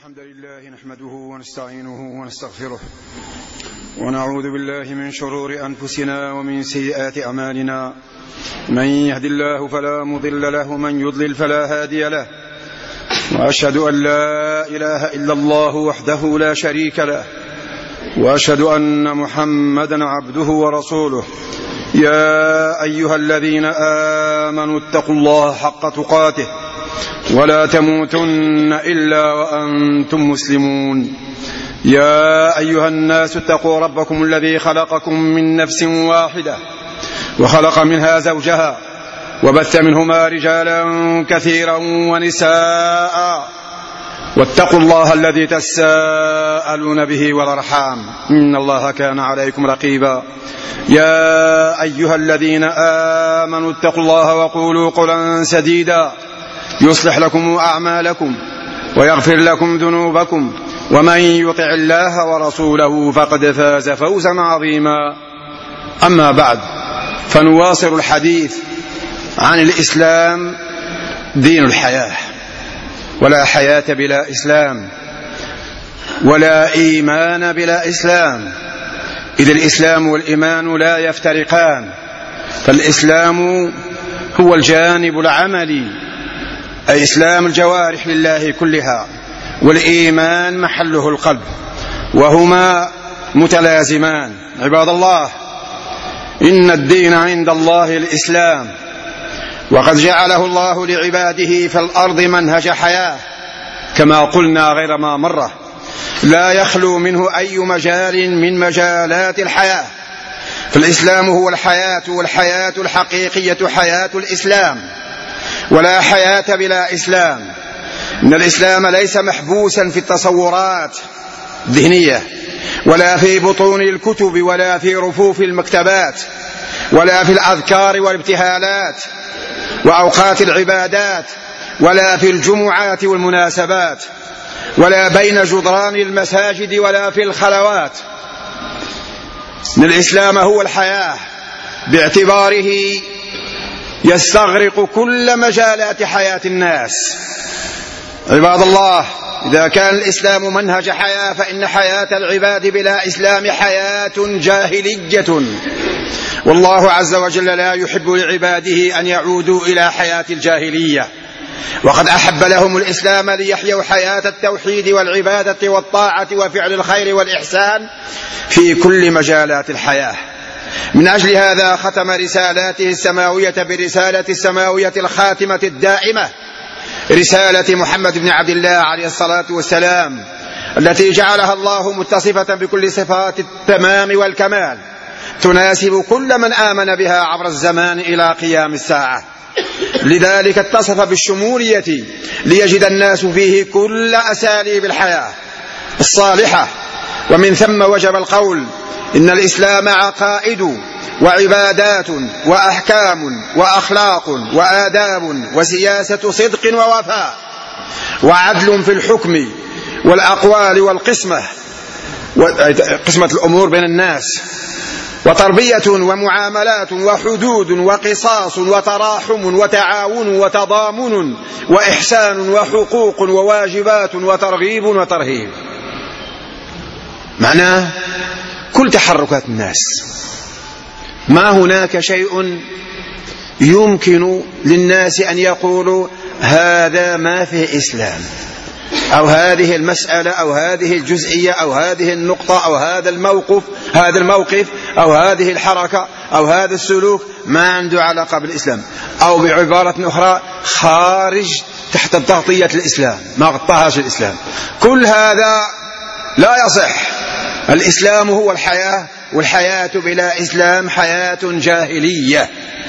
الحمد لله نحمده ونستعينه ونستغفره ونعوذ بالله من شرور أنفسنا ومن سيئات أعمالنا. من يهد الله فلا مضل له ومن يضلل فلا هادي له، وأشهد أن لا إله إلا الله وحده لا شريك له، وأشهد أن محمدا عبده ورسوله. يا أيها الذين آمنوا اتقوا الله حق تقاته ولا تموتن إلا وأنتم مسلمون. يا أيها الناس اتقوا ربكم الذي خلقكم من نفس واحدة وخلق منها زوجها وبث منهما رجالا كثيرا ونساء، واتقوا الله الذي تساءلون به والأرحام إن الله كان عليكم رقيبا. يا أيها الذين آمنوا اتقوا الله وقولوا قولا سديدا يصلح لكم أعمالكم ويغفر لكم ذنوبكم، ومن يطع الله ورسوله فقد فاز فوزا عظيما. أما بعد، فنواصل الحديث عن الإسلام دين الحياة، ولا حياة بلا إسلام، ولا إيمان بلا إسلام، إذ الإسلام والإيمان لا يفترقان. فالإسلام هو الجانب العملي، أي إسلام الجوارح لله كلها، والإيمان محله القلب، وهما متلازمان. عباد الله، إن الدين عند الله الإسلام، وقد جعله الله لعباده في الأرض منهج حياة، كما قلنا غير ما مرة، لا يخلو منه أي مجال من مجالات الحياة. فالإسلام هو الحياة، والحياة الحقيقية حياة الإسلام، ولا حياة بلا إسلام. إن الإسلام ليس محبوسا في التصورات الذهنية، ولا في بطون الكتب، ولا في رفوف المكتبات، ولا في الأذكار والابتهالات وأوقات العبادات، ولا في الجمعات والمناسبات، ولا بين جدران المساجد، ولا في الخلوات. إن الإسلام هو الحياة باعتباره يستغرق كل مجالات حياة الناس. عباد الله، إذا كان الإسلام منهج حياة، فإن حياة العباد بلا إسلام حياة جاهلية، والله عز وجل لا يحب لعباده أن يعودوا إلى حياة الجاهلية، وقد أحب لهم الإسلام ليحيوا حياة التوحيد والعبادة والطاعة وفعل الخير والإحسان في كل مجالات الحياة. من أجل هذا ختم رسالاته السماوية برسالة السماوية الخاتمة الدائمة، رسالة محمد بن عبد الله عليه الصلاة والسلام، التي جعلها الله متصفة بكل صفات التمام والكمال، تناسب كل من آمن بها عبر الزمان إلى قيام الساعة. لذلك اتصف بالشمولية ليجد الناس فيه كل أساليب الحياة الصالحة، ومن ثم وجب القول إن الإسلام عقائد وعبادات وأحكام وأخلاق وآداب وسياسة صدق ووفاء، وعدل في الحكم والأقوال والقسمة، قسمة الأمور بين الناس، وتربية ومعاملات وحدود وقصاص وتراحم وتعاون وتضامن وإحسان وحقوق وواجبات وترغيب وترهيب. معناه كل تحركات الناس، ما هناك شيء يمكن للناس أن يقولوا هذا ما فيه إسلام، أو هذه المسألة أو هذه الجزئية أو هذه النقطة أو هذا الموقف أو هذه الحركة أو هذا السلوك ما عنده علاقة بالإسلام، أو بعبارة أخرى خارج تحت تغطية الإسلام، ما غطاهاش الإسلام. كل هذا لا يصح. الإسلام هو الحياة، والحياة بلا إسلام حياة جاهلية.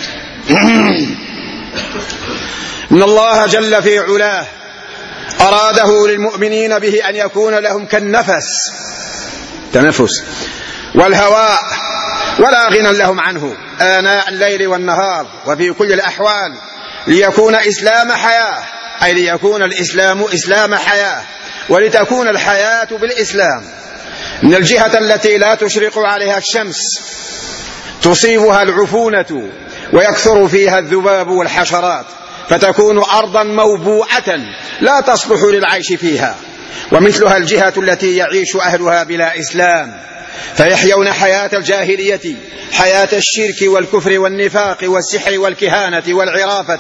إن الله جل في علاه أراده للمؤمنين به أن يكون لهم كالنفس، تنفس والهواء، ولا غنى لهم عنه آناء الليل والنهار وفي كل الأحوال، ليكون إسلام حياة، أي ليكون الإسلام إسلام حياة، ولتكون الحياة بالإسلام. من الجهة التي لا تشرق عليها الشمس تصيبها العفونة ويكثر فيها الذباب والحشرات، فتكون أرضا موبوءة لا تصلح للعيش فيها، ومثلها الجهة التي يعيش أهلها بلا إسلام، فيحيون حياة الجاهلية، حياة الشرك والكفر والنفاق والسحر والكهانة والعرافة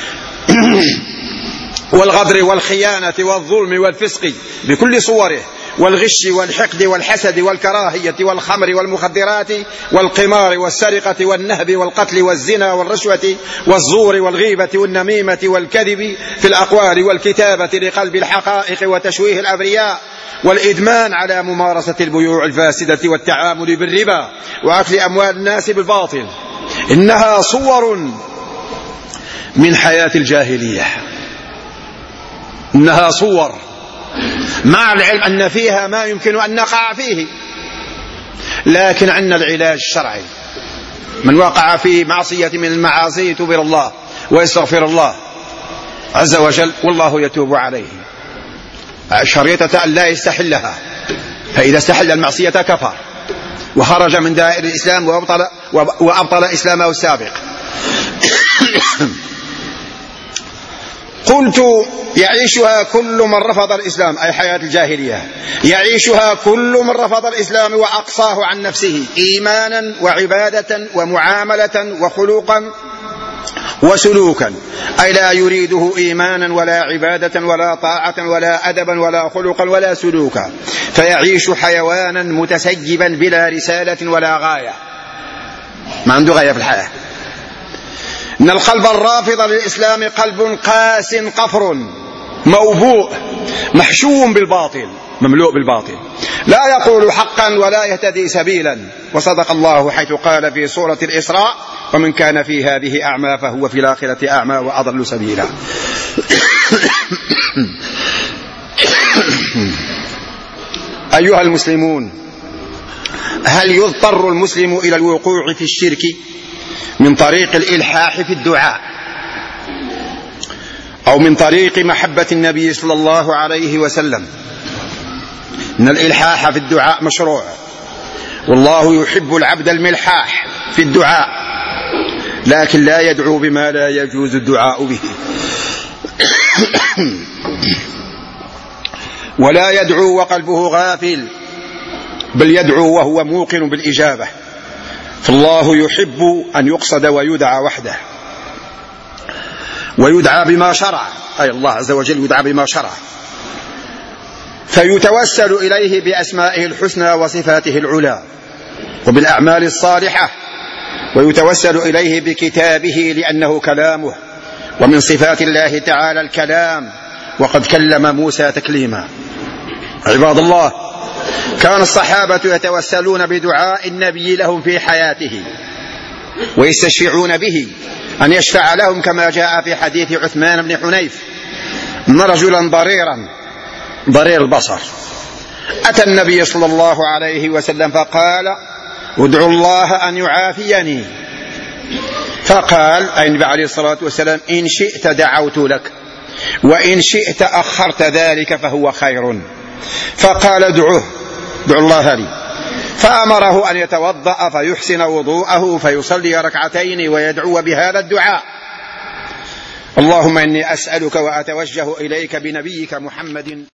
والغدر والخيانة والظلم والفسق بكل صوره، والغش والحقد والحسد والكراهية والخمر والمخدرات والقمار والسرقة والنهب والقتل والزنا والرشوة والزور والغيبة والنميمة والكذب في الأقوال والكتابة لقلب الحقائق وتشويه الأبرياء، والإدمان على ممارسة البيوع الفاسدة والتعامل بالربا وأكل أموال الناس بالباطل. إنها صور من حياة الجاهلية، إنها صور، مع العلم أن فيها ما يمكن أن نقع فيه، لكن عندنا العلاج الشرعي. من وقع في معصية من المعاصي يتوب إلى الله ويستغفر الله عز وجل والله يتوب عليه، شريطة أن لا يستحلها، فإذا استحل المعصية كفر وخرج من دائرة الإسلام وأبطل إسلامه السابق. قلت يعيشها كل من رفض الإسلام، أي حياة الجاهلية، يعيشها كل من رفض الإسلام وأقصاه عن نفسه إيمانا وعبادة ومعاملة وخلوقا وسلوكا، أي لا يريده إيمانا ولا عبادة ولا طاعة ولا أدبا ولا خلقا ولا سلوكا، فيعيش حيوانا متسيبا بلا رسالة ولا غاية، ما عنده غاية في الحياة. إن القلب الرافض للإسلام قلب قاس قفر موبوء محشوم بالباطل، مملوء بالباطل، لا يقول حقا ولا يهتدي سبيلا. وصدق الله حيث قال في سورة الإسراء: ومن كان في هذه أعمى فهو في الآخرة أعمى وأضل سبيلا. أيها المسلمون، هل يضطر المسلم إلى الوقوع في الشرك من طريق الإلحاح في الدعاء أو من طريق محبة النبي صلى الله عليه وسلم؟ إن الإلحاح في الدعاء مشروع، والله يحب العبد الملحاح في الدعاء، لكن لا يدعو بما لا يجوز الدعاء به، ولا يدعو وقلبه غافل، بل يدعو وهو موقن بالإجابة. فالله يحب أن يقصد ويدعى وحده، ويدعى بما شرع، أي الله عز وجل يدعى بما شرع، فيتوسل إليه بأسمائه الحسنى وصفاته العلى وبالأعمال الصالحة، ويتوسل إليه بكتابه لأنه كلامه، ومن صفات الله تعالى الكلام، وقد كلم موسى تكليما. عباد الله، كان الصحابة يتوسلون بدعاء النبي لهم في حياته، ويستشفعون به أن يشفع لهم، كما جاء في حديث عثمان بن حنيف أن رجلا ضرير البصر أتى النبي صلى الله عليه وسلم فقال: ادعو الله أن يعافيني. فقال أي النبي عليه الصلاة والسلام: إن شئت دعوت لك، وإن شئت أخرت ذلك فهو خير. فقال: ادعو الله لي. فأمره أن يتوضأ فيحسن وضوءه فيصلي ركعتين ويدعو بهذا الدعاء: اللهم إني أسألك وأتوجه إليك بنبيك محمد